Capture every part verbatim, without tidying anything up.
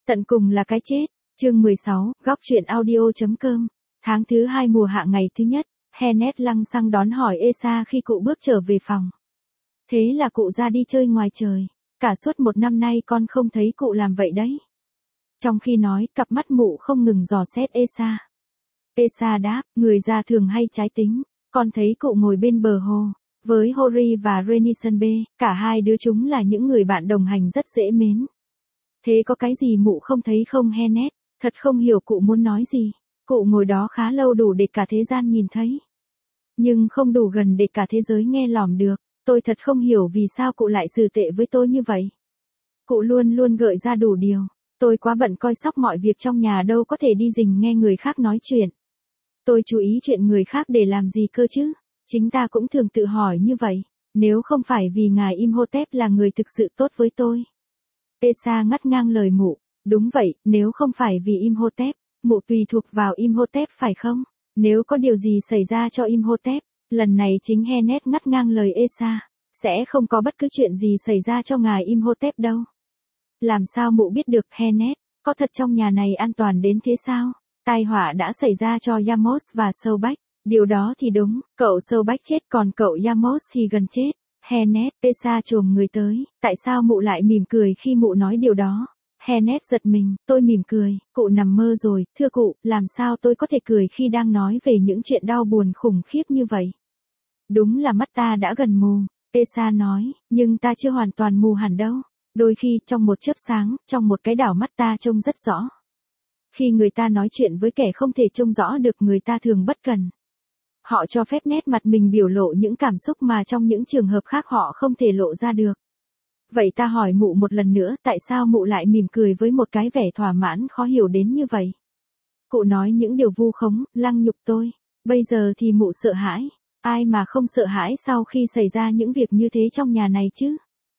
Tận cùng là cái chết. Chương mười sáu, góc truyện audio.com. Tháng thứ hai mùa hạ ngày thứ nhất, Hennet lăng xăng đón hỏi Esa khi cụ bước trở về phòng. Thế là cụ ra đi chơi ngoài trời. Cả suốt một năm nay con không thấy cụ làm vậy đấy. Trong khi nói, cặp mắt mụ không ngừng dò xét Esa. Esa đáp, người già thường hay trái tính. Con thấy cụ ngồi bên bờ hồ, với Hori và Renison B, cả hai đứa chúng là những người bạn đồng hành rất dễ mến. Thế có cái gì mụ không thấy không Hennet? Thật không hiểu cụ muốn nói gì. Cụ ngồi đó khá lâu đủ để cả thế gian nhìn thấy. Nhưng không đủ gần để cả thế giới nghe lỏm được. Tôi thật không hiểu vì sao cụ lại xử tệ với tôi như vậy. Cụ luôn luôn gợi ra đủ điều. Tôi quá bận coi sóc mọi việc trong nhà đâu có thể đi rình nghe người khác nói chuyện. Tôi chú ý chuyện người khác để làm gì cơ chứ? Chính ta cũng thường tự hỏi như vậy. Nếu không phải vì ngài Imhotep là người thực sự tốt với tôi. Esa ngắt ngang lời mụ. Đúng vậy, nếu không phải vì Imhotep, mụ tùy thuộc vào Imhotep phải không? Nếu có điều gì xảy ra cho Imhotep, lần này chính Hennet ngắt ngang lời Esa. Sẽ không có bất cứ chuyện gì xảy ra cho ngài Imhotep đâu. Làm sao mụ biết được Hennet? Có thật trong nhà này an toàn đến thế sao? Tai họa đã xảy ra cho Yamos và Sobek. Điều đó thì đúng, cậu Sobek chết còn cậu Yamos thì gần chết. Hennet, Esa chồm người tới, tại sao mụ lại mỉm cười khi mụ nói điều đó? Hennet giật mình, tôi mỉm cười, cụ nằm mơ rồi, thưa cụ, làm sao tôi có thể cười khi đang nói về những chuyện đau buồn khủng khiếp như vậy? Đúng là mắt ta đã gần mù, Esa nói, nhưng ta chưa hoàn toàn mù hẳn đâu. Đôi khi, trong một chớp sáng, trong một cái đảo mắt ta trông rất rõ. Khi người ta nói chuyện với kẻ không thể trông rõ được người ta thường bất cần. Họ cho phép nét mặt mình biểu lộ những cảm xúc mà trong những trường hợp khác họ không thể lộ ra được. Vậy ta hỏi mụ một lần nữa, tại sao mụ lại mỉm cười với một cái vẻ thỏa mãn khó hiểu đến như vậy? Cụ nói những điều vu khống, lăng nhục tôi. Bây giờ thì mụ sợ hãi. Ai mà không sợ hãi sau khi xảy ra những việc như thế trong nhà này chứ?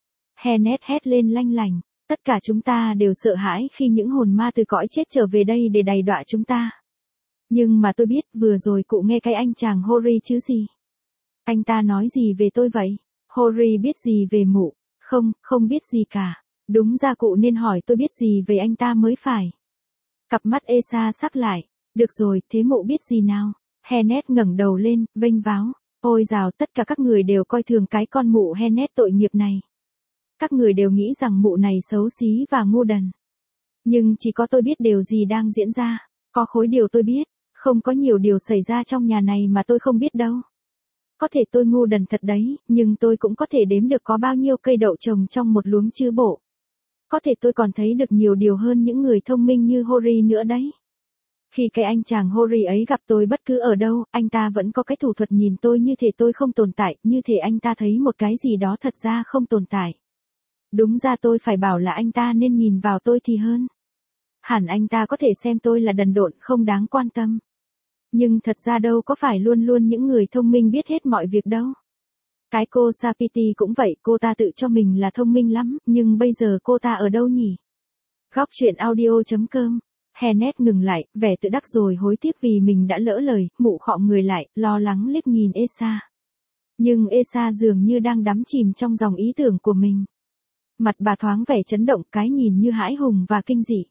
Hennet hét lên lanh lành. Tất cả chúng ta đều sợ hãi khi những hồn ma từ cõi chết trở về đây để đày đọa chúng ta. Nhưng mà tôi biết vừa rồi cụ nghe cái anh chàng Hori chứ gì? Anh ta nói gì về tôi vậy? Hori biết gì về mụ? Không, không biết gì cả. Đúng ra cụ nên hỏi tôi biết gì về anh ta mới phải. Cặp mắt Esa sắc lại. Được rồi, thế mụ biết gì nào? Hennet ngẩng đầu lên, vênh váo. Ôi dào, tất cả các người đều coi thường cái con mụ Hennet tội nghiệp này. Các người đều nghĩ rằng mụ này xấu xí và ngu đần. Nhưng chỉ có tôi biết điều gì đang diễn ra. Có khối điều tôi biết. Không có nhiều điều xảy ra trong nhà này mà tôi không biết đâu. Có thể tôi ngu đần thật đấy, nhưng tôi cũng có thể đếm được có bao nhiêu cây đậu trồng trong một luống chư bộ. Có thể tôi còn thấy được nhiều điều hơn những người thông minh như Hori nữa đấy. Khi cái anh chàng Hori ấy gặp tôi bất cứ ở đâu, anh ta vẫn có cái thủ thuật nhìn tôi như thể tôi không tồn tại, như thể anh ta thấy một cái gì đó thật ra không tồn tại. Đúng ra tôi phải bảo là anh ta nên nhìn vào tôi thì hơn. Hẳn anh ta có thể xem tôi là đần độn không đáng quan tâm. Nhưng thật ra đâu có phải luôn luôn những người thông minh biết hết mọi việc đâu. Cái cô Sapiti cũng vậy, cô ta tự cho mình là thông minh lắm, nhưng bây giờ cô ta ở đâu nhỉ? Góc truyện audio.com. Hennet ngừng lại, vẻ tự đắc rồi hối tiếc vì mình đã lỡ lời, mụ khom người lại, lo lắng liếc nhìn Esa. Nhưng Esa dường như đang đắm chìm trong dòng ý tưởng của mình. Mặt bà thoáng vẻ chấn động, cái nhìn như hãi hùng và kinh dị.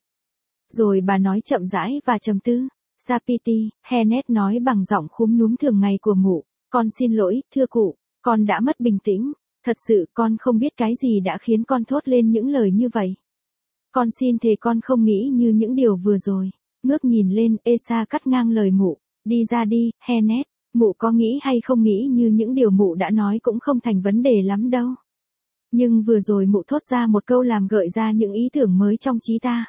Rồi bà nói chậm rãi và trầm tư. Sapiti, Hennet nói bằng giọng khúm núm thường ngày của mụ. Con xin lỗi, thưa cụ, con đã mất bình tĩnh. Thật sự con không biết cái gì đã khiến con thốt lên những lời như vậy. Con xin thề con không nghĩ như những điều vừa rồi. Ngước nhìn lên, Esa cắt ngang lời mụ. Đi ra đi, Hennet, mụ có nghĩ hay không nghĩ như những điều mụ đã nói cũng không thành vấn đề lắm đâu. Nhưng vừa rồi mụ thốt ra một câu làm gợi ra những ý tưởng mới trong trí ta.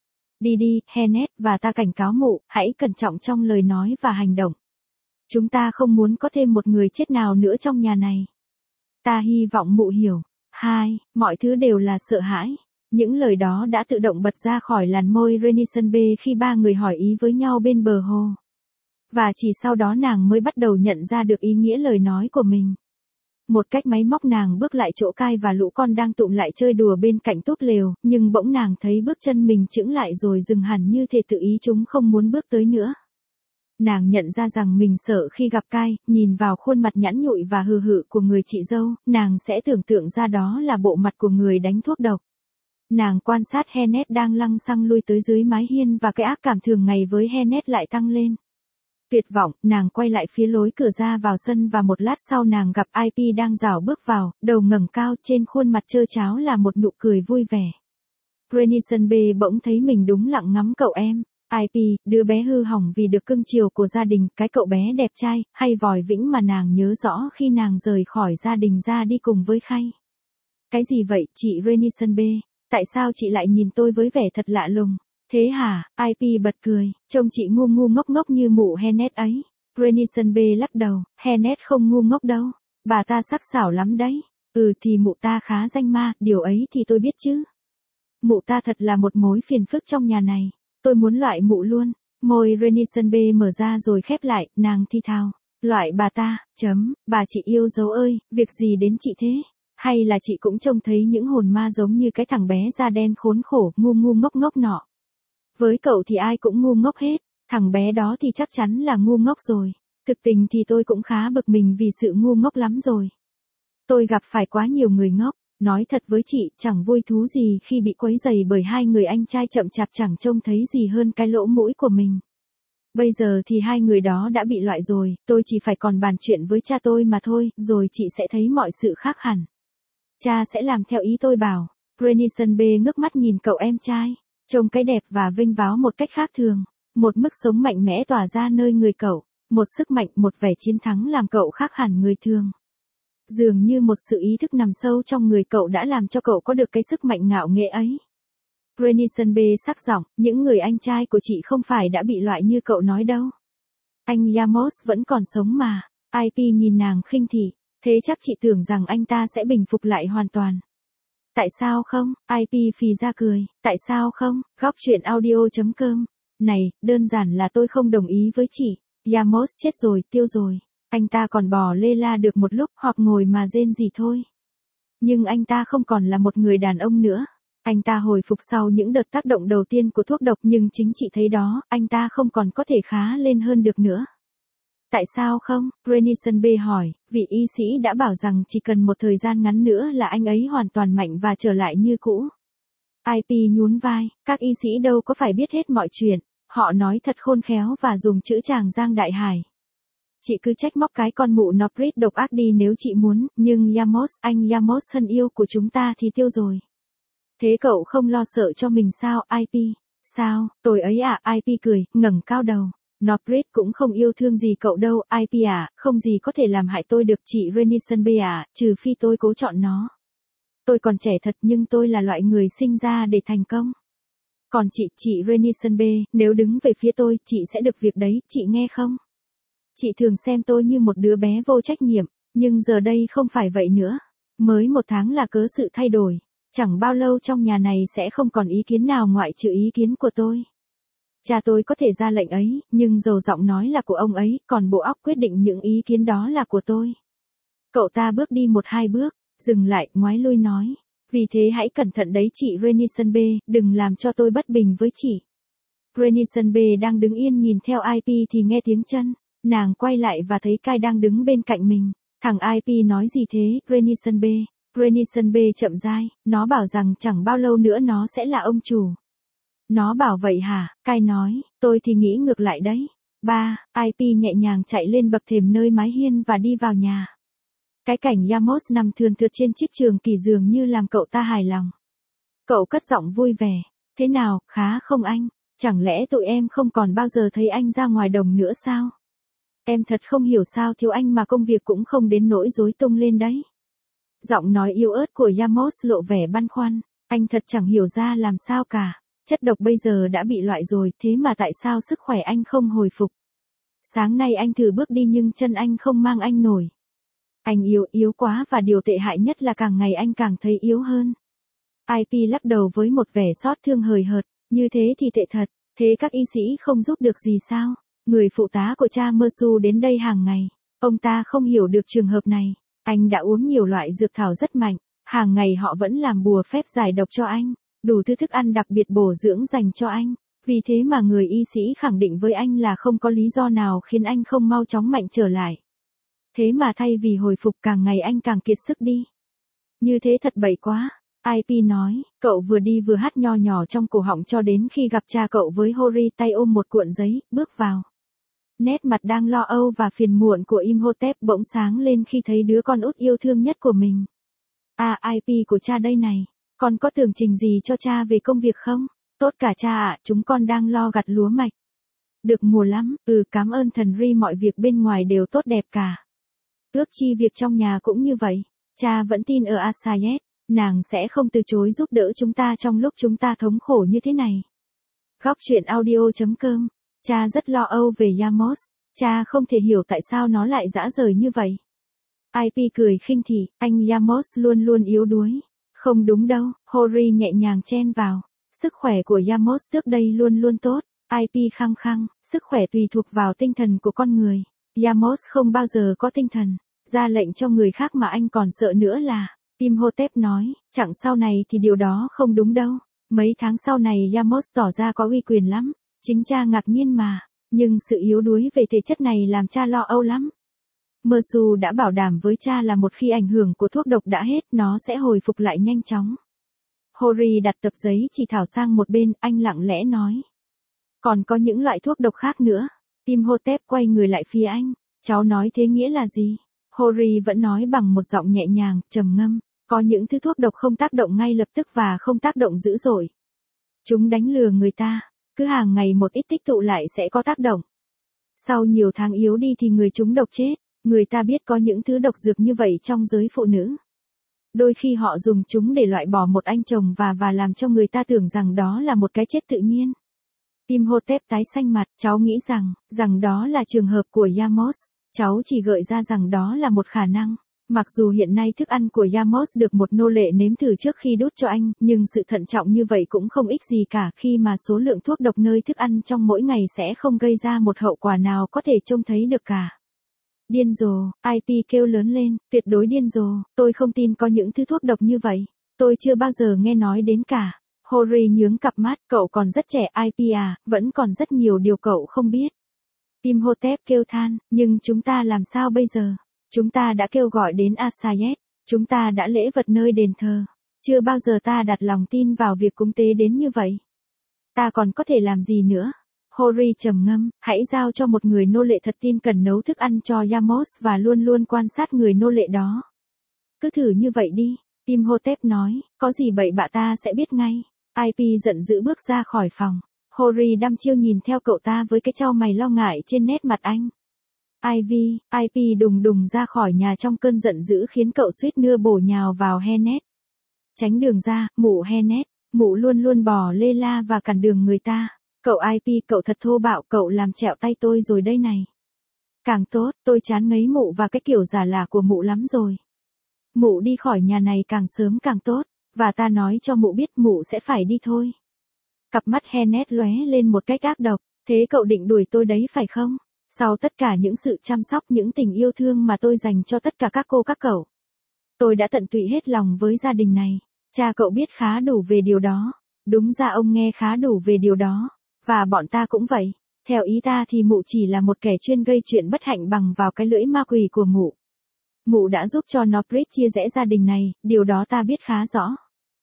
Đi đi, Hennet, và ta cảnh cáo mụ, hãy cẩn trọng trong lời nói và hành động. Chúng ta không muốn có thêm một người chết nào nữa trong nhà này. Ta hy vọng mụ hiểu. Hai, mọi thứ đều là sợ hãi. Những lời đó đã tự động bật ra khỏi làn môi Renison B khi ba người hỏi ý với nhau bên bờ hồ. Và chỉ sau đó nàng mới bắt đầu nhận ra được ý nghĩa lời nói của mình. Một cách máy móc nàng bước lại chỗ Kai và lũ con đang tụm lại chơi đùa bên cạnh túp lều, nhưng bỗng nàng thấy bước chân mình chững lại rồi dừng hẳn như thể tự ý chúng không muốn bước tới nữa. Nàng nhận ra rằng mình sợ khi gặp Kai, nhìn vào khuôn mặt nhẵn nhụi và hừ hự của người chị dâu, nàng sẽ tưởng tượng ra đó là bộ mặt của người đánh thuốc độc. Nàng quan sát Hennet đang lăng xăng lui tới dưới mái hiên và cái ác cảm thường ngày với Hennet lại tăng lên. Tuyệt vọng, nàng quay lại phía lối cửa ra vào sân và một lát sau nàng gặp i pê đang rảo bước vào, đầu ngẩng cao, trên khuôn mặt trơ tráo là một nụ cười vui vẻ. Granison B bỗng thấy mình đúng lặng ngắm cậu em. i pê, đứa bé hư hỏng vì được cưng chiều của gia đình, cái cậu bé đẹp trai, hay vòi vĩnh mà nàng nhớ rõ khi nàng rời khỏi gia đình ra đi cùng với Khay. Cái gì vậy, chị Granison B? Tại sao chị lại nhìn tôi với vẻ thật lạ lùng? Thế hả? i pê bật cười, trông chị ngu ngu ngốc ngốc như mụ Hennet ấy. Granison B lắc đầu, Hennet không ngu ngốc đâu. Bà ta sắc sảo lắm đấy. Ừ thì mụ ta khá danh ma, điều ấy thì tôi biết chứ. Mụ ta thật là một mối phiền phức trong nhà này. Tôi muốn loại mụ luôn. Môi Granison B mở ra rồi khép lại, nàng thi thào. Loại bà ta, chấm, bà chị yêu dấu ơi, việc gì đến chị thế? Hay là chị cũng trông thấy những hồn ma giống như cái thằng bé da đen khốn khổ, ngu ngu ngốc ngốc nọ. Với cậu thì ai cũng ngu ngốc hết, thằng bé đó thì chắc chắn là ngu ngốc rồi. Thực tình thì tôi cũng khá bực mình vì sự ngu ngốc lắm rồi. Tôi gặp phải quá nhiều người ngốc, nói thật với chị, chẳng vui thú gì khi bị quấy rầy bởi hai người anh trai chậm chạp chẳng trông thấy gì hơn cái lỗ mũi của mình. Bây giờ thì hai người đó đã bị loại rồi, tôi chỉ phải còn bàn chuyện với cha tôi mà thôi, rồi chị sẽ thấy mọi sự khác hẳn. Cha sẽ làm theo ý tôi bảo. Granison B ngước mắt nhìn cậu em trai, trông cái đẹp và vênh váo một cách khác thường. Một mức sống mạnh mẽ tỏa ra nơi người cậu, một sức mạnh, một vẻ chiến thắng làm cậu khác hẳn người thường. Dường như một sự ý thức nằm sâu trong người cậu đã làm cho cậu có được cái sức mạnh ngạo nghễ ấy. Granison B sắc giọng, những người anh trai của chị không phải đã bị loại như cậu nói đâu. Anh Yamos vẫn còn sống mà. i pê nhìn nàng khinh thị, thế chắc chị tưởng rằng anh ta sẽ bình phục lại hoàn toàn. Tại sao không? i pê phì ra cười, tại sao không? Góc chuyện audio chấm com. Này, đơn giản là tôi không đồng ý với chị. Yamos chết rồi, tiêu rồi. Anh ta còn bò lê la được một lúc hoặc ngồi mà rên gì thôi. Nhưng anh ta không còn là một người đàn ông nữa. Anh ta hồi phục sau những đợt tác động đầu tiên của thuốc độc nhưng chính chị thấy đó, anh ta không còn có thể khá lên hơn được nữa. Tại sao không? Granison B hỏi, vị y sĩ đã bảo rằng chỉ cần một thời gian ngắn nữa là anh ấy hoàn toàn mạnh và trở lại như cũ. i pê nhún vai, các y sĩ đâu có phải biết hết mọi chuyện, họ nói thật khôn khéo và dùng chữ Tràng Giang Đại Hải. Chị cứ trách móc cái con mụ Noprit độc ác đi nếu chị muốn, nhưng Yamos, anh Yamos thân yêu của chúng ta thì tiêu rồi. Thế cậu không lo sợ cho mình sao, i pê? Sao, tôi ấy à, i pê cười, ngẩng cao đầu. Noprit cũng không yêu thương gì cậu đâu, i pê à, không gì có thể làm hại tôi được chị Granison B à, trừ phi tôi cố chọn nó. Tôi còn trẻ thật nhưng tôi là loại người sinh ra để thành công. Còn chị, chị Granison B, nếu đứng về phía tôi, chị sẽ được việc đấy, chị nghe không? Chị thường xem tôi như một đứa bé vô trách nhiệm, nhưng giờ đây không phải vậy nữa. Mới một tháng là cớ sự thay đổi. Chẳng bao lâu trong nhà này sẽ không còn ý kiến nào ngoại trừ ý kiến của tôi. Cha tôi có thể ra lệnh ấy, nhưng dầu giọng nói là của ông ấy, còn bộ óc quyết định những ý kiến đó là của tôi. Cậu ta bước đi một hai bước, dừng lại, ngoái lui nói. Vì thế hãy cẩn thận đấy chị Granison B, đừng làm cho tôi bất bình với chị. Granison B đang đứng yên nhìn theo i pê thì nghe tiếng chân. Nàng quay lại và thấy Kai đang đứng bên cạnh mình. Thằng i pê nói gì thế, Granison B? Granison B chậm rãi, nó bảo rằng chẳng bao lâu nữa nó sẽ là ông chủ. Nó bảo vậy hả? Kai nói, tôi thì nghĩ ngược lại đấy. Ba, i pê nhẹ nhàng chạy lên bậc thềm nơi mái hiên và đi vào nhà. Cái cảnh Yamos nằm thườn thượt trên chiếc trường kỷ dường như làm cậu ta hài lòng. Cậu cất giọng vui vẻ. Thế nào, khá không anh? Chẳng lẽ tụi em không còn bao giờ thấy anh ra ngoài đồng nữa sao? Em thật không hiểu sao thiếu anh mà công việc cũng không đến nỗi rối tung lên đấy. Giọng nói yếu ớt của Yamos lộ vẻ băn khoăn. Anh thật chẳng hiểu ra làm sao cả. Chất độc bây giờ đã bị loại rồi, thế mà tại sao sức khỏe anh không hồi phục? Sáng nay anh thử bước đi nhưng chân anh không mang anh nổi. Anh yếu, yếu quá và điều tệ hại nhất là càng ngày anh càng thấy yếu hơn. i pê lắc đầu với một vẻ xót thương hời hợt, như thế thì tệ thật, thế các y sĩ không giúp được gì sao? Người phụ tá của cha Mersu đến đây hàng ngày, ông ta không hiểu được trường hợp này. Anh đã uống nhiều loại dược thảo rất mạnh, hàng ngày họ vẫn làm bùa phép giải độc cho anh, đủ thứ thức ăn đặc biệt bổ dưỡng dành cho anh. Vì thế mà người y sĩ khẳng định với anh là không có lý do nào khiến anh không mau chóng mạnh trở lại. Thế mà thay vì hồi phục càng ngày anh càng kiệt sức đi. Như thế thật bậy quá. i pê nói, cậu vừa đi vừa hát nho nhỏ trong cổ họng cho đến khi gặp cha cậu với Hori tay ôm một cuộn giấy, bước vào. Nét mặt đang lo âu và phiền muộn của Imhotep bỗng sáng lên khi thấy đứa con út yêu thương nhất của mình. À, i pê của cha đây này, con có tường trình gì cho cha về công việc không? Tốt cả cha ạ, chúng con đang lo gặt lúa mạch. Được mùa lắm, ừ cảm ơn thần Ri, mọi việc bên ngoài đều tốt đẹp cả. Ước chi việc trong nhà cũng như vậy, cha vẫn tin ở Asayet, nàng sẽ không từ chối giúp đỡ chúng ta trong lúc chúng ta thống khổ như thế này. Góc truyện audio chấm com, cha rất lo âu về Yamos, cha không thể hiểu tại sao nó lại dã rời như vậy. i pê cười khinh thị, anh Yamos luôn luôn yếu đuối. Không đúng đâu, Hori nhẹ nhàng chen vào, sức khỏe của Yamos trước đây luôn luôn tốt. i pê khăng khăng, sức khỏe tùy thuộc vào tinh thần của con người. Yamos không bao giờ có tinh thần, ra lệnh cho người khác mà anh còn sợ nữa là. Imhotep nói, chẳng sau này thì điều đó không đúng đâu. Mấy tháng sau này Yamos tỏ ra có uy quyền lắm. Chính cha ngạc nhiên mà, nhưng sự yếu đuối về thể chất này làm cha lo âu lắm. Mersu đã bảo đảm với cha là một khi ảnh hưởng của thuốc độc đã hết, nó sẽ hồi phục lại nhanh chóng. Hori đặt tập giấy chỉ thảo sang một bên, anh lặng lẽ nói. Còn có những loại thuốc độc khác nữa. Imhotep quay người lại phía anh. Cháu nói thế nghĩa là gì? Hori vẫn nói bằng một giọng nhẹ nhàng, trầm ngâm. Có những thứ thuốc độc không tác động ngay lập tức và không tác động dữ dội. Chúng đánh lừa người ta. Cứ hàng ngày một ít tích tụ lại sẽ có tác động. Sau nhiều tháng yếu đi thì người chúng độc chết. Người ta biết có những thứ độc dược như vậy trong giới phụ nữ. Đôi khi họ dùng chúng để loại bỏ một anh chồng và và làm cho người ta tưởng rằng đó là một cái chết tự nhiên. Imhotep tái xanh mặt, cháu nghĩ rằng, rằng đó là trường hợp của Yamos. Cháu chỉ gợi ra rằng đó là một khả năng. Mặc dù hiện nay thức ăn của Yamos được một nô lệ nếm thử trước khi đút cho anh, nhưng sự thận trọng như vậy cũng không ích gì cả khi mà số lượng thuốc độc nơi thức ăn trong mỗi ngày sẽ không gây ra một hậu quả nào có thể trông thấy được cả. Điên rồ, i pê kêu lớn lên, tuyệt đối điên rồ, tôi không tin có những thứ thuốc độc như vậy. Tôi chưa bao giờ nghe nói đến cả. Hori nhướng cặp mắt, cậu còn rất trẻ i pê à, vẫn còn rất nhiều điều cậu không biết. Imhotep kêu than, nhưng chúng ta làm sao bây giờ? Chúng ta đã kêu gọi đến Asayet, chúng ta đã lễ vật nơi đền thờ. Chưa bao giờ ta đặt lòng tin vào việc cúng tế đến như vậy. Ta còn có thể làm gì nữa? Hori trầm ngâm, hãy giao cho một người nô lệ thật tin cẩn nấu thức ăn cho Yamos và luôn luôn quan sát người nô lệ đó. Cứ thử như vậy đi, Imhotep nói, có gì bậy bạ ta sẽ biết ngay. i pê giận dữ bước ra khỏi phòng. Hori đăm chiêu nhìn theo cậu ta với cái chau mày lo ngại trên nét mặt anh. Ivy, i pê đùng đùng ra khỏi nhà trong cơn giận dữ khiến cậu suýt nữa bổ nhào vào Hennet. Tránh đường ra, mụ Hennet, mụ luôn luôn bò lê la và cản đường người ta. Cậu i pê, cậu thật thô bạo, cậu làm trẹo tay tôi rồi đây này. Càng tốt, tôi chán ngấy mụ và cái kiểu giả lả của mụ lắm rồi. Mụ đi khỏi nhà này càng sớm càng tốt, và ta nói cho mụ biết mụ sẽ phải đi thôi. Cặp mắt Hennet lóe lên một cách ác độc, thế cậu định đuổi tôi đấy phải không? Sau tất cả những sự chăm sóc, những tình yêu thương mà tôi dành cho tất cả các cô các cậu. Tôi đã tận tụy hết lòng với gia đình này. Cha cậu biết khá đủ về điều đó. Đúng ra ông nghe khá đủ về điều đó. Và bọn ta cũng vậy. Theo ý ta thì mụ chỉ là một kẻ chuyên gây chuyện bất hạnh bằng vào cái lưỡi ma quỷ của mụ. Mụ đã giúp cho Norbert chia rẽ gia đình này, điều đó ta biết khá rõ.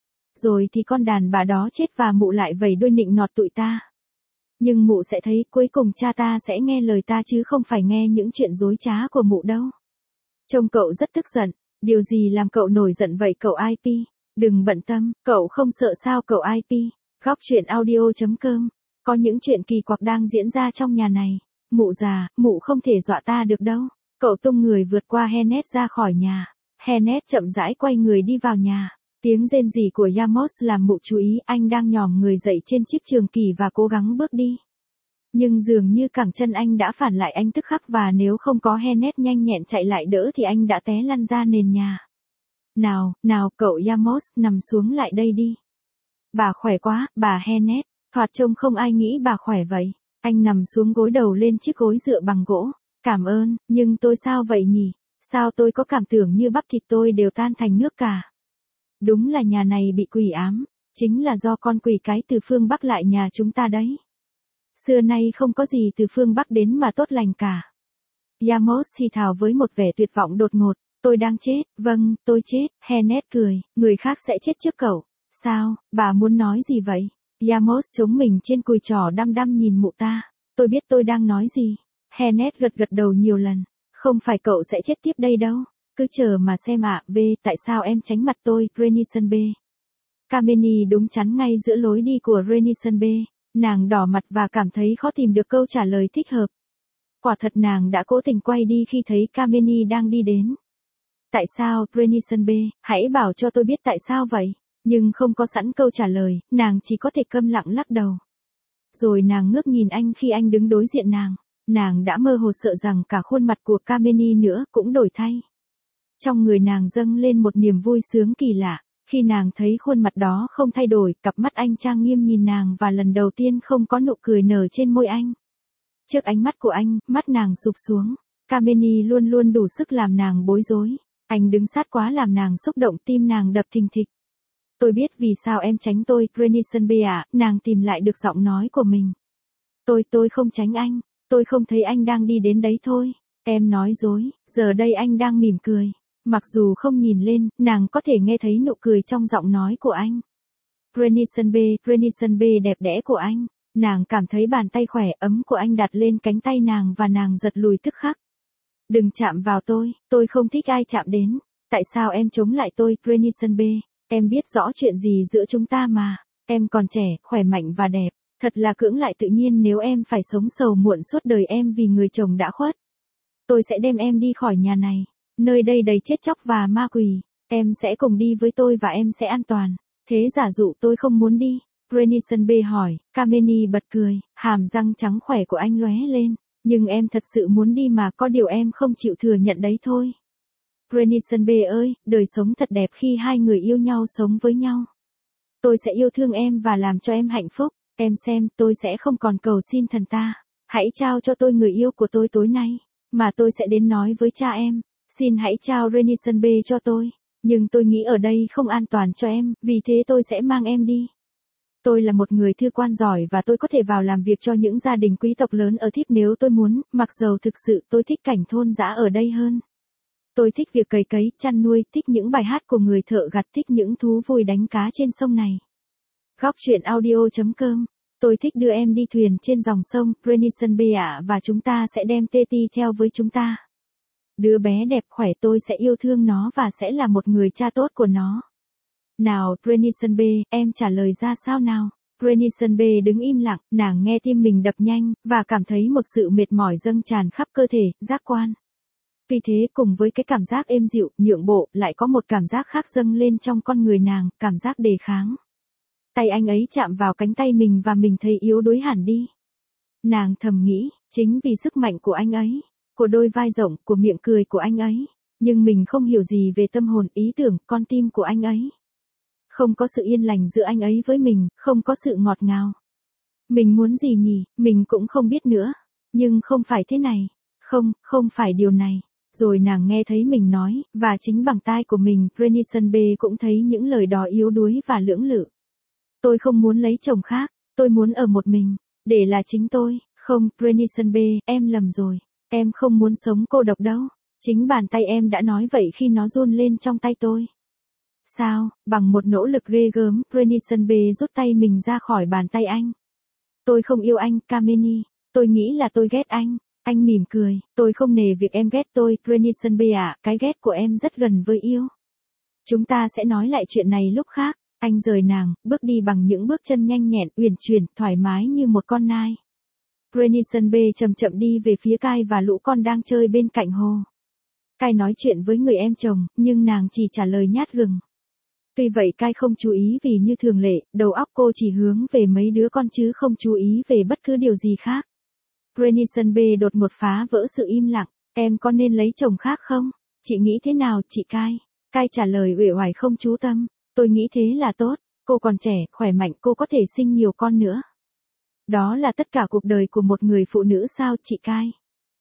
Rồi thì con đàn bà đó chết và mụ lại vẩy đuôi nịnh nọt tụi ta. Nhưng mụ sẽ thấy cuối cùng cha ta sẽ nghe lời ta chứ không phải nghe những chuyện dối trá của mụ đâu. Trông cậu rất tức giận, điều gì làm cậu nổi giận vậy cậu i pê? Đừng bận tâm, cậu không sợ sao cậu i pê? Góc truyện audio chấm com, có những chuyện kỳ quặc đang diễn ra trong nhà này. Mụ già, mụ không thể dọa ta được đâu. Cậu tung người vượt qua Hennet ra khỏi nhà. Hennet chậm rãi quay người đi vào nhà. Tiếng rên rỉ của Yamos làm mụ chú ý, anh đang nhòm người dậy trên chiếc trường kỳ và cố gắng bước đi. Nhưng dường như cẳng chân anh đã phản lại anh tức khắc và nếu không có Hennet nhanh nhẹn chạy lại đỡ thì anh đã té lăn ra nền nhà. Nào, nào cậu Yamos, nằm xuống lại đây đi. Bà khỏe quá, bà Hennet, thoạt trông không ai nghĩ bà khỏe vậy. Anh nằm xuống gối đầu lên chiếc gối dựa bằng gỗ. Cảm ơn, nhưng tôi sao vậy nhỉ? Sao tôi có cảm tưởng như bắp thịt tôi đều tan thành nước cả? Đúng là nhà này bị quỷ ám, chính là do con quỷ cái từ phương Bắc lại nhà chúng ta đấy. Xưa nay không có gì từ phương Bắc đến mà tốt lành cả. Yamos thì thào với một vẻ tuyệt vọng đột ngột, Tôi đang chết, vâng, tôi chết, Hennet cười, người khác sẽ chết trước cậu. Sao, bà muốn nói gì vậy? Yamos chống mình trên cùi trỏ đăm đăm nhìn mụ ta. Tôi biết tôi đang nói gì. Hennet gật gật đầu nhiều lần. Không phải cậu sẽ chết tiếp đây đâu. Cứ chờ mà xem ạ. V, tại sao em tránh mặt tôi, Renison B. Kameni đúng chắn ngay giữa lối đi của Renison B. Nàng đỏ mặt và cảm thấy khó tìm được câu trả lời thích hợp. Quả thật nàng đã cố tình quay đi khi thấy Kameni đang đi đến. Tại sao, Renison B, hãy bảo cho tôi biết tại sao vậy. Nhưng không có sẵn câu trả lời, nàng chỉ có thể câm lặng lắc đầu. Rồi nàng ngước nhìn anh khi anh đứng đối diện nàng. Nàng đã mơ hồ sợ rằng cả khuôn mặt của Kameni nữa cũng đổi thay. Trong người nàng dâng lên một niềm vui sướng kỳ lạ. Khi nàng thấy khuôn mặt đó không thay đổi, cặp mắt anh trang nghiêm nhìn nàng và lần đầu tiên không có nụ cười nở trên môi anh. Trước ánh mắt của anh, mắt nàng sụp xuống. Kameni luôn luôn đủ sức làm nàng bối rối. Anh đứng sát quá làm nàng xúc động, tim nàng đập thình thịch. Tôi biết vì sao em tránh tôi, Renison B ạ, nàng tìm lại được giọng nói của mình. Tôi, tôi không tránh anh, tôi không thấy anh đang đi đến đấy thôi. Em nói dối, giờ đây anh đang mỉm cười. Mặc dù không nhìn lên, nàng có thể nghe thấy nụ cười trong giọng nói của anh. Renison B, Renison B đẹp đẽ của anh. Nàng cảm thấy bàn tay khỏe ấm của anh đặt lên cánh tay nàng và nàng giật lùi tức khắc. Đừng chạm vào tôi, tôi không thích ai chạm đến. Tại sao em chống lại tôi, Renison B? Em biết rõ chuyện gì giữa chúng ta mà. Em còn trẻ, khỏe mạnh và đẹp. Thật là cưỡng lại tự nhiên nếu em phải sống sầu muộn suốt đời em vì người chồng đã khuất. Tôi sẽ đem em đi khỏi nhà này. Nơi đây đầy chết chóc và ma quỷ. Em sẽ cùng đi với tôi và em sẽ an toàn. Thế giả dụ tôi không muốn đi. Renison B hỏi. Kameni bật cười. Hàm răng trắng khỏe của anh lóe lên. Nhưng em thật sự muốn đi mà có điều em không chịu thừa nhận đấy thôi. Renison B ơi, đời sống thật đẹp khi hai người yêu nhau sống với nhau. Tôi sẽ yêu thương em và làm cho em hạnh phúc. Em xem, tôi sẽ không còn cầu xin thần ta. Hãy trao cho tôi người yêu của tôi tối nay. Mà tôi sẽ đến nói với cha em. Xin hãy trao Renison B cho tôi. Nhưng tôi nghĩ ở đây không an toàn cho em, vì thế tôi sẽ mang em đi. Tôi là một người thư quan giỏi và tôi có thể vào làm việc cho những gia đình quý tộc lớn ở Thiếp nếu tôi muốn, mặc dầu thực sự tôi thích cảnh thôn dã ở đây hơn. Tôi thích việc cày cấy, chăn nuôi, thích những bài hát của người thợ gặt, thích những thú vui đánh cá trên sông này. Góc truyện audio chấm com. Tôi thích đưa em đi thuyền trên dòng sông, Renison B ạ, và chúng ta sẽ đem Teti theo với chúng ta. Đứa bé đẹp khỏe, tôi sẽ yêu thương nó và sẽ là một người cha tốt của nó. Nào, Renison B, em trả lời ra sao nào? Renison B đứng im lặng, nàng nghe tim mình đập nhanh, và cảm thấy một sự mệt mỏi dâng tràn khắp cơ thể, giác quan. Vì thế cùng với cái cảm giác êm dịu, nhượng bộ, lại có một cảm giác khác dâng lên trong con người nàng, cảm giác đề kháng. Tay anh ấy chạm vào cánh tay mình và mình thấy yếu đuối hẳn đi. Nàng thầm nghĩ, chính vì sức mạnh của anh ấy, của đôi vai rộng, của miệng cười của anh ấy. Nhưng mình không hiểu gì về tâm hồn, ý tưởng, con tim của anh ấy. Không có sự yên lành giữa anh ấy với mình, không có sự ngọt ngào. Mình muốn gì nhỉ, mình cũng không biết nữa. Nhưng không phải thế này. Không, không phải điều này. Rồi nàng nghe thấy mình nói, và chính bằng tai của mình, Renison B cũng thấy những lời đó yếu đuối và lưỡng lự. Tôi không muốn lấy chồng khác, tôi muốn ở một mình, để là chính tôi. Không, Renison B, em lầm rồi. Em không muốn sống cô độc đâu. Chính bàn tay em đã nói vậy khi nó run lên trong tay tôi. Sao, bằng một nỗ lực ghê gớm, Renison B rút tay mình ra khỏi bàn tay anh. Tôi không yêu anh, Kameni. Tôi nghĩ là tôi ghét anh. Anh mỉm cười, tôi không nề việc em ghét tôi, Renison B ạ, cái ghét của em rất gần với yêu. Chúng ta sẽ nói lại chuyện này lúc khác. Anh rời nàng, bước đi bằng những bước chân nhanh nhẹn, uyển chuyển, thoải mái như một con nai. Renison B chậm chậm đi về phía Kai và lũ con đang chơi bên cạnh hồ. Kai nói chuyện với người em chồng, nhưng nàng chỉ trả lời nhát gừng. Tuy vậy Kai không chú ý vì như thường lệ, đầu óc cô chỉ hướng về mấy đứa con chứ không chú ý về bất cứ điều gì khác. Renison B đột ngột phá vỡ sự im lặng. Em có nên lấy chồng khác không? Chị nghĩ thế nào, chị Kai? Kai trả lời uể oải không chú tâm. Tôi nghĩ thế là tốt. Cô còn trẻ, khỏe mạnh, cô có thể sinh nhiều con nữa. Đó là tất cả cuộc đời của một người phụ nữ sao, chị Kai?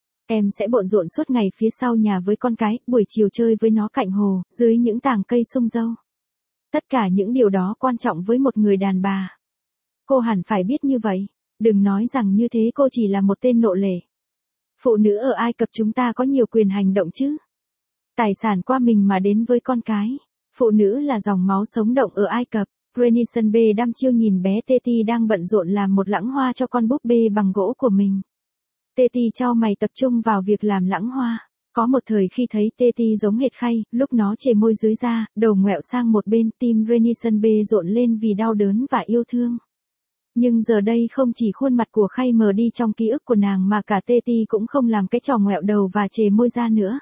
Em sẽ bận rộn suốt ngày phía sau nhà với con cái, buổi chiều chơi với nó cạnh hồ, dưới những tàng cây sung dâu. Tất cả những điều đó quan trọng với một người đàn bà. Cô hẳn phải biết như vậy. Đừng nói rằng như thế cô chỉ là một tên nộ lệ. Phụ nữ ở Ai Cập chúng ta có nhiều quyền hành động chứ. Tài sản qua mình mà đến với con cái. Phụ nữ là dòng máu sống động ở Ai Cập. Granny Sunbe đăm chiêu nhìn bé Teti đang bận rộn làm một lẵng hoa cho con búp bê bằng gỗ của mình. Teti chau mày tập trung vào việc làm lẵng hoa. Có một thời khi thấy Teti giống hệt Khay, lúc nó chề môi dưới da, đầu ngoẹo sang một bên, tim Granny Sunbe rộn lên vì đau đớn và yêu thương. Nhưng giờ đây không chỉ khuôn mặt của Khay mờ đi trong ký ức của nàng mà cả Teti cũng không làm cái trò ngoẹo đầu và chề môi ra nữa.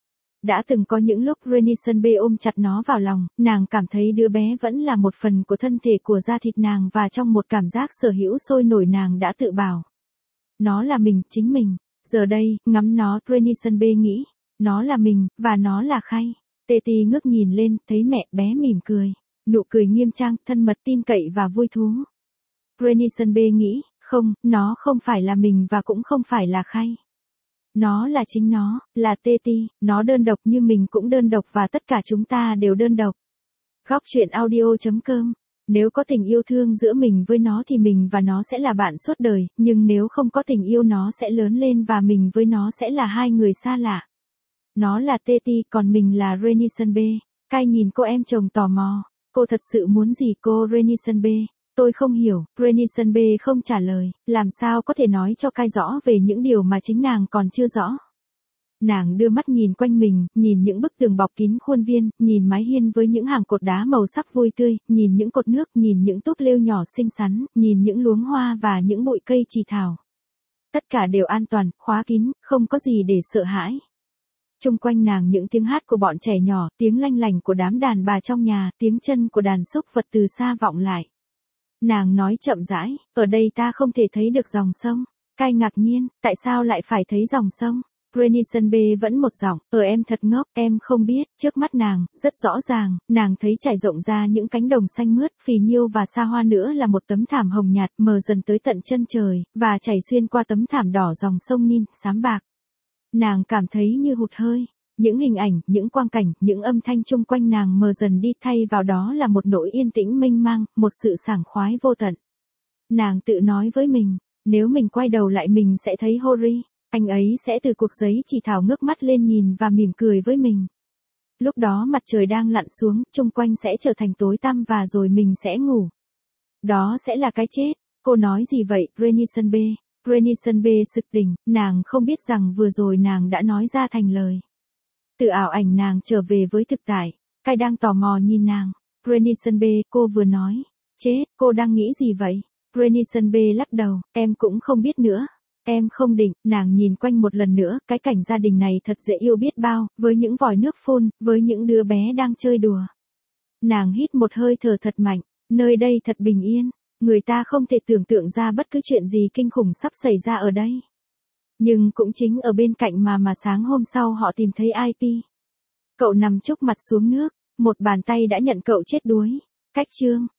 Đã từng có những lúc Granny Sunbe ôm chặt nó vào lòng, nàng cảm thấy đứa bé vẫn là một phần của thân thể của da thịt nàng và trong một cảm giác sở hữu sôi nổi nàng đã tự bảo. Nó là mình, chính mình. Giờ đây, ngắm nó, Granny Sunbe nghĩ, nó là mình, và nó là Khay. Teti ngước nhìn lên, thấy mẹ bé mỉm cười. Nụ cười nghiêm trang, thân mật tin cậy và vui thú. Granny Sunbe nghĩ, không, nó không phải là mình và cũng không phải là Khay. Nó là chính nó, là Teti, nó đơn độc như mình cũng đơn độc và tất cả chúng ta đều đơn độc. Góc truyện audio chấm com. Nếu có tình yêu thương giữa mình với nó thì mình và nó sẽ là bạn suốt đời, nhưng nếu không có tình yêu nó sẽ lớn lên và mình với nó sẽ là hai người xa lạ. Nó là Teti, còn mình là Granny Sunbe. Kay nhìn cô em chồng tò mò. Cô thật sự muốn gì cô Granny Sunbe? Tôi không hiểu, Granny Sunbe không trả lời, làm sao có thể nói cho Kay rõ về những điều mà chính nàng còn chưa rõ. Nàng đưa mắt nhìn quanh mình, nhìn những bức tường bọc kín khuôn viên, nhìn mái hiên với những hàng cột đá màu sắc vui tươi, nhìn những cột nước, nhìn những túp lêu nhỏ xinh xắn, nhìn những luống hoa và những bụi cây trì thảo. Tất cả đều an toàn, khóa kín, không có gì để sợ hãi. Chung quanh nàng những tiếng hát của bọn trẻ nhỏ, tiếng lanh lành của đám đàn bà trong nhà, tiếng chân của đàn súc vật từ xa vọng lại. Nàng nói chậm rãi, ở đây ta không thể thấy được dòng sông. Kay ngạc nhiên, tại sao lại phải thấy dòng sông? Granny Sunbe vẫn một giọng, ở em thật ngốc, em không biết. Trước mắt nàng, rất rõ ràng, nàng thấy trải rộng ra những cánh đồng xanh mướt, phì nhiêu và xa hoa nữa là một tấm thảm hồng nhạt mờ dần tới tận chân trời, và chảy xuyên qua tấm thảm đỏ dòng sông Nin, xám bạc. Nàng cảm thấy như hụt hơi. Những hình ảnh, những quang cảnh, những âm thanh chung quanh nàng mờ dần đi, thay vào đó là một nỗi yên tĩnh mênh mang, một sự sảng khoái vô tận. Nàng tự nói với mình, nếu mình quay đầu lại mình sẽ thấy Hori, anh ấy sẽ từ cuộc giấy chỉ thảo ngước mắt lên nhìn và mỉm cười với mình. Lúc đó mặt trời đang lặn xuống, chung quanh sẽ trở thành tối tăm và rồi mình sẽ ngủ. Đó sẽ là cái chết. Cô nói gì vậy, Granny Sunbe? Granny Sunbe sực tỉnh, nàng không biết rằng vừa rồi nàng đã nói ra thành lời. Từ ảo ảnh nàng trở về với thực tại. Kay đang tò mò nhìn nàng. Granny Sunbe, cô vừa nói. Chết, cô đang nghĩ gì vậy? Granny Sunbe lắc đầu, em cũng không biết nữa. Em không định, nàng nhìn quanh một lần nữa, cái cảnh gia đình này thật dễ yêu biết bao, với những vòi nước phun, với những đứa bé đang chơi đùa. Nàng hít một hơi thở thật mạnh, nơi đây thật bình yên, người ta không thể tưởng tượng ra bất cứ chuyện gì kinh khủng sắp xảy ra ở đây. Nhưng cũng chính ở bên cạnh mà mà sáng hôm sau họ tìm thấy i pê. Cậu nằm chúc mặt xuống nước, một bàn tay đã nhận cậu chết đuối. Cách chương